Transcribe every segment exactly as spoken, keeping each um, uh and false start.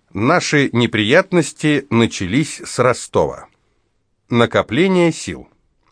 Наши неприятности начались с Ростова. Накопление сил.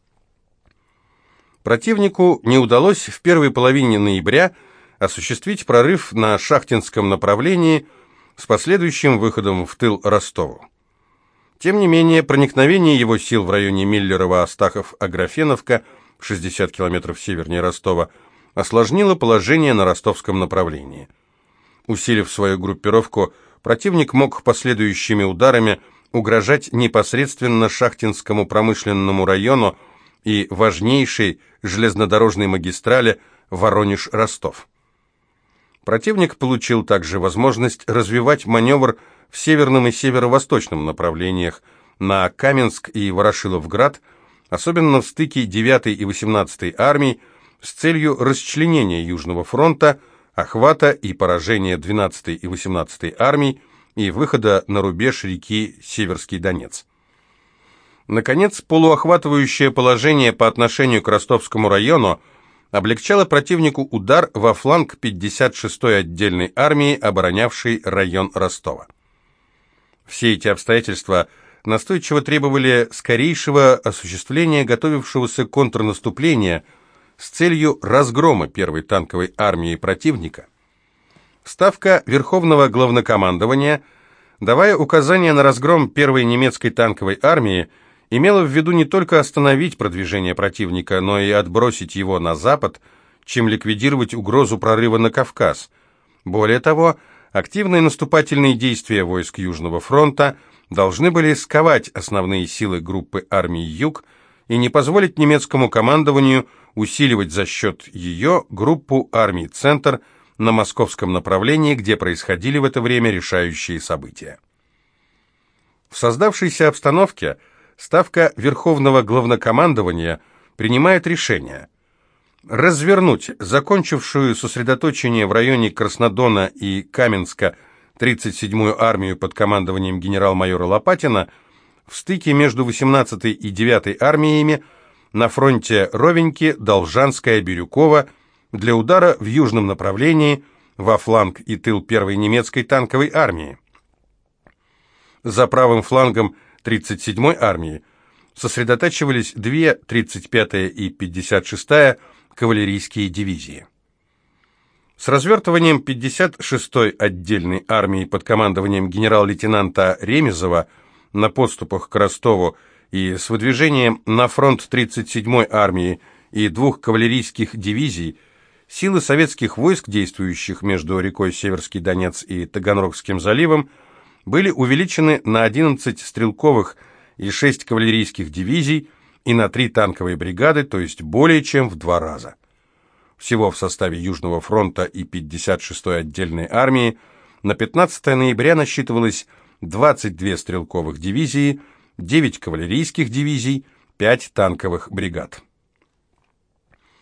Противнику не удалось в первой половине ноября осуществить прорыв на Шахтинском направлении с последующим выходом в тыл Ростову. Тем не менее, проникновение его сил в районе Миллерово-Астахов-Аграфеновка, шестьдесят километров севернее Ростова, осложнило положение на ростовском направлении. Усилив свою группировку, противник мог последующими ударами угрожать непосредственно Шахтинскому промышленному району и важнейшей железнодорожной магистрали Воронеж-Ростов. Противник получил также возможность развивать маневр в северном и северо-восточном направлениях на Каменск и Ворошиловград, особенно в стыке девятой и восемнадцатой армий, с целью расчленения Южного фронта, охвата и поражения двенадцатой и восемнадцатой армий и выхода на рубеж реки Северский Донец. Наконец, полуохватывающее положение по отношению к Ростовскому району облегчало противнику удар во фланг пятьдесят шестой отдельной армии, оборонявшей район Ростова. Все эти обстоятельства настойчиво требовали скорейшего осуществления готовившегося контрнаступления с целью разгрома первой танковой армии противника. Ставка Верховного Главнокомандования, давая указания на разгром первой немецкой танковой армии, имела в виду не только остановить продвижение противника, но и отбросить его на запад, чем ликвидировать угрозу прорыва на Кавказ. Более того, активные наступательные действия войск Южного фронта должны были сковать основные силы группы армий «Юг» и не позволить немецкому командованию усиливать за счет ее группу армий «Центр» на московском направлении, где происходили в это время решающие события. В создавшейся обстановке Ставка Верховного Главнокомандования принимает решение развернуть закончившую сосредоточение в районе Краснодона и Каменска тридцать седьмую армию под командованием генерал-майора Лопатина в стыке между восемнадцатой и девятой армиями на фронте Ровеньки, Должанская, Бирюкова для удара в южном направлении во фланг и тыл первой немецкой танковой армии. За правым флангом тридцать седьмой армии сосредотачивались две тридцать пятая и пятьдесят шестая кавалерийские дивизии. С развертыванием пятьдесят шестой отдельной армии под командованием генерал-лейтенанта Ремезова на подступах к Ростову и с выдвижением на фронт тридцать седьмой армии и двух кавалерийских дивизий силы советских войск, действующих между рекой Северский Донец и Таганрогским заливом, были увеличены на одиннадцать стрелковых и шесть кавалерийских дивизий и на три танковые бригады, то есть более чем в два раза. Всего в составе Южного фронта и пятьдесят шестой отдельной армии на пятнадцатое ноября насчитывалось двадцать две стрелковых дивизии, девять кавалерийских дивизий, пять танковых бригад.